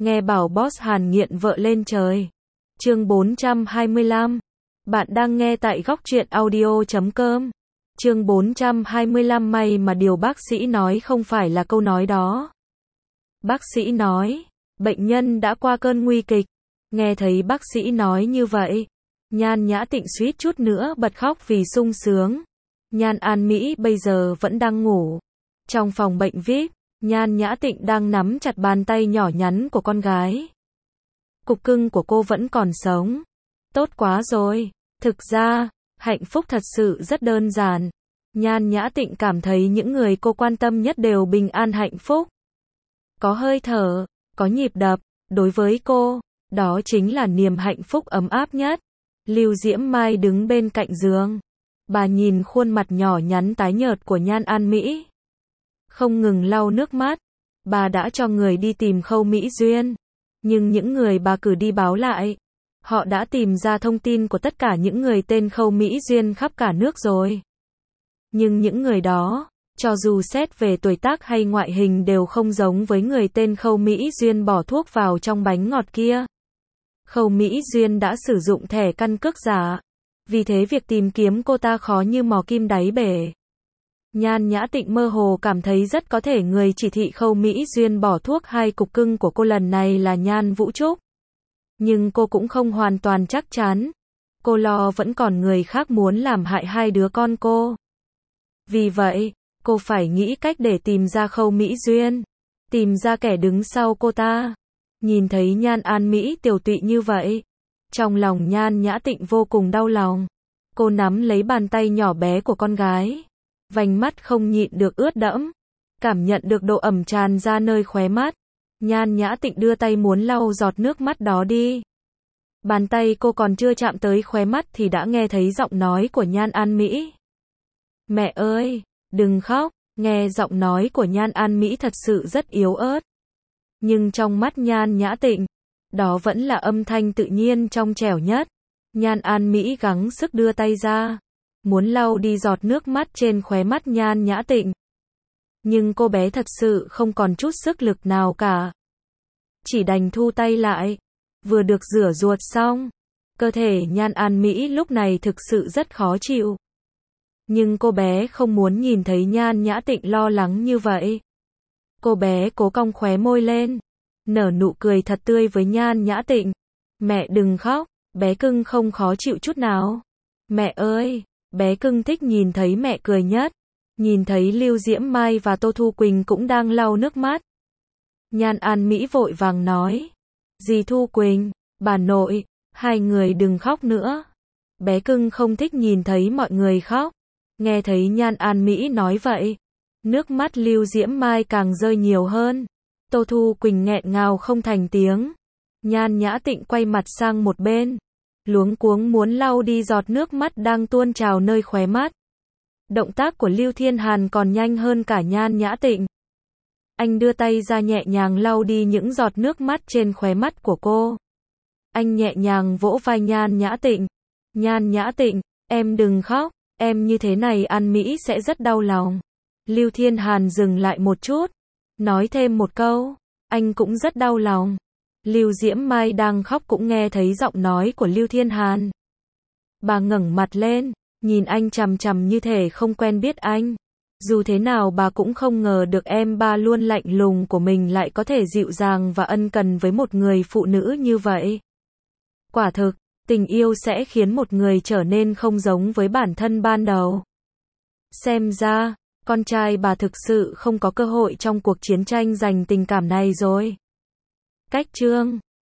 Nghe bảo boss Hàn nghiện vợ lên trời. Chương 425. Bạn đang nghe tại góc truyện audio.com. Chương 425. May mà điều bác sĩ nói không phải là câu nói đó. Bác sĩ nói, bệnh nhân đã qua cơn nguy kịch. Nghe thấy bác sĩ nói như vậy, Nhan Nhã Tịnh suýt chút nữa bật khóc vì sung sướng. Nhan An Mỹ bây giờ vẫn đang ngủ. Trong phòng bệnh VIP, Nhan Nhã Tịnh đang nắm chặt bàn tay nhỏ nhắn của con gái. Cục cưng của cô vẫn còn sống. Tốt quá rồi. Thực ra, hạnh phúc thật sự rất đơn giản. Nhan Nhã Tịnh cảm thấy những người cô quan tâm nhất đều bình an hạnh phúc. Có hơi thở, có nhịp đập, đối với cô, đó chính là niềm hạnh phúc ấm áp nhất. Lưu Diễm Mai đứng bên cạnh giường. Bà nhìn khuôn mặt nhỏ nhắn tái nhợt của Nhan An Mỹ. Không ngừng lau nước mắt. Bà đã cho người đi tìm Khâu Mỹ Duyên. Nhưng những người bà cử đi báo lại, họ đã tìm ra thông tin của tất cả những người tên Khâu Mỹ Duyên khắp cả nước rồi. Nhưng những người đó, cho dù xét về tuổi tác hay ngoại hình đều không giống với người tên Khâu Mỹ Duyên bỏ thuốc vào trong bánh ngọt kia. Khâu Mỹ Duyên đã sử dụng thẻ căn cước giả. Vì thế việc tìm kiếm cô ta khó như mò kim đáy bể. Nhan Nhã Tịnh mơ hồ cảm thấy rất có thể người chỉ thị Khâu Mỹ Duyên bỏ thuốc hai cục cưng của cô lần này là Nhan Vũ Trúc. Nhưng cô cũng không hoàn toàn chắc chắn. Cô lo vẫn còn người khác muốn làm hại hai đứa con cô. Vì vậy, cô phải nghĩ cách để tìm ra Khâu Mỹ Duyên. Tìm ra kẻ đứng sau cô ta. Nhìn thấy Nhan An Mỹ tiều tụy như vậy, trong lòng Nhan Nhã Tịnh vô cùng đau lòng. Cô nắm lấy bàn tay nhỏ bé của con gái. Vành mắt không nhịn được ướt đẫm. Cảm nhận được độ ẩm tràn ra nơi khóe mắt. Nhan Nhã Tịnh đưa tay muốn lau giọt nước mắt đó đi. Bàn tay cô còn chưa chạm tới khóe mắt thì đã nghe thấy giọng nói của Nhan An Mỹ. Mẹ ơi, đừng khóc. Nghe giọng nói của Nhan An Mỹ thật sự rất yếu ớt. Nhưng trong mắt Nhan Nhã Tịnh, đó vẫn là âm thanh tự nhiên trong trẻo nhất. Nhan An Mỹ gắng sức đưa tay ra, muốn lau đi giọt nước mắt trên khóe mắt Nhan Nhã Tịnh. Nhưng cô bé thật sự không còn chút sức lực nào cả. Chỉ đành thu tay lại. Vừa được rửa ruột xong, cơ thể Nhan An Mỹ lúc này thực sự rất khó chịu. Nhưng cô bé không muốn nhìn thấy Nhan Nhã Tịnh lo lắng như vậy. Cô bé cố cong khóe môi lên, nở nụ cười thật tươi với Nhan Nhã Tịnh. Mẹ đừng khóc, bé cưng không khó chịu chút nào. Mẹ ơi, bé cưng thích nhìn thấy mẹ cười nhất. Nhìn thấy Lưu Diễm Mai và Tô Thu Quỳnh cũng đang lau nước mắt. Nhan An Mỹ vội vàng nói. Dì Thu Quỳnh, bà nội, hai người đừng khóc nữa. Bé cưng không thích nhìn thấy mọi người khóc. Nghe thấy Nhan An Mỹ nói vậy, nước mắt Lưu Diễm Mai càng rơi nhiều hơn. Tô Thu Quỳnh nghẹn ngào không thành tiếng. Nhan Nhã Tịnh quay mặt sang một bên, luống cuống muốn lau đi giọt nước mắt đang tuôn trào nơi khóe mắt. Động tác của Lưu Thiên Hàn còn nhanh hơn cả Nhan Nhã Tịnh. Anh đưa tay ra nhẹ nhàng lau đi những giọt nước mắt trên khóe mắt của cô. Anh nhẹ nhàng vỗ vai Nhan Nhã Tịnh. Nhan Nhã Tịnh, em đừng khóc, em như thế này An Mỹ sẽ rất đau lòng. Lưu Thiên Hàn dừng lại một chút, nói thêm một câu, anh cũng rất đau lòng. Lưu Diễm Mai đang khóc cũng nghe thấy giọng nói của Lưu Thiên Hàn. Bà ngẩng mặt lên, nhìn anh chằm chằm như thể không quen biết anh. Dù thế nào bà cũng không ngờ được em ba luôn lạnh lùng của mình lại có thể dịu dàng và ân cần với một người phụ nữ như vậy. Quả thực, tình yêu sẽ khiến một người trở nên không giống với bản thân ban đầu. Xem ra, con trai bà thực sự không có cơ hội trong cuộc chiến tranh giành tình cảm này rồi. Cách chương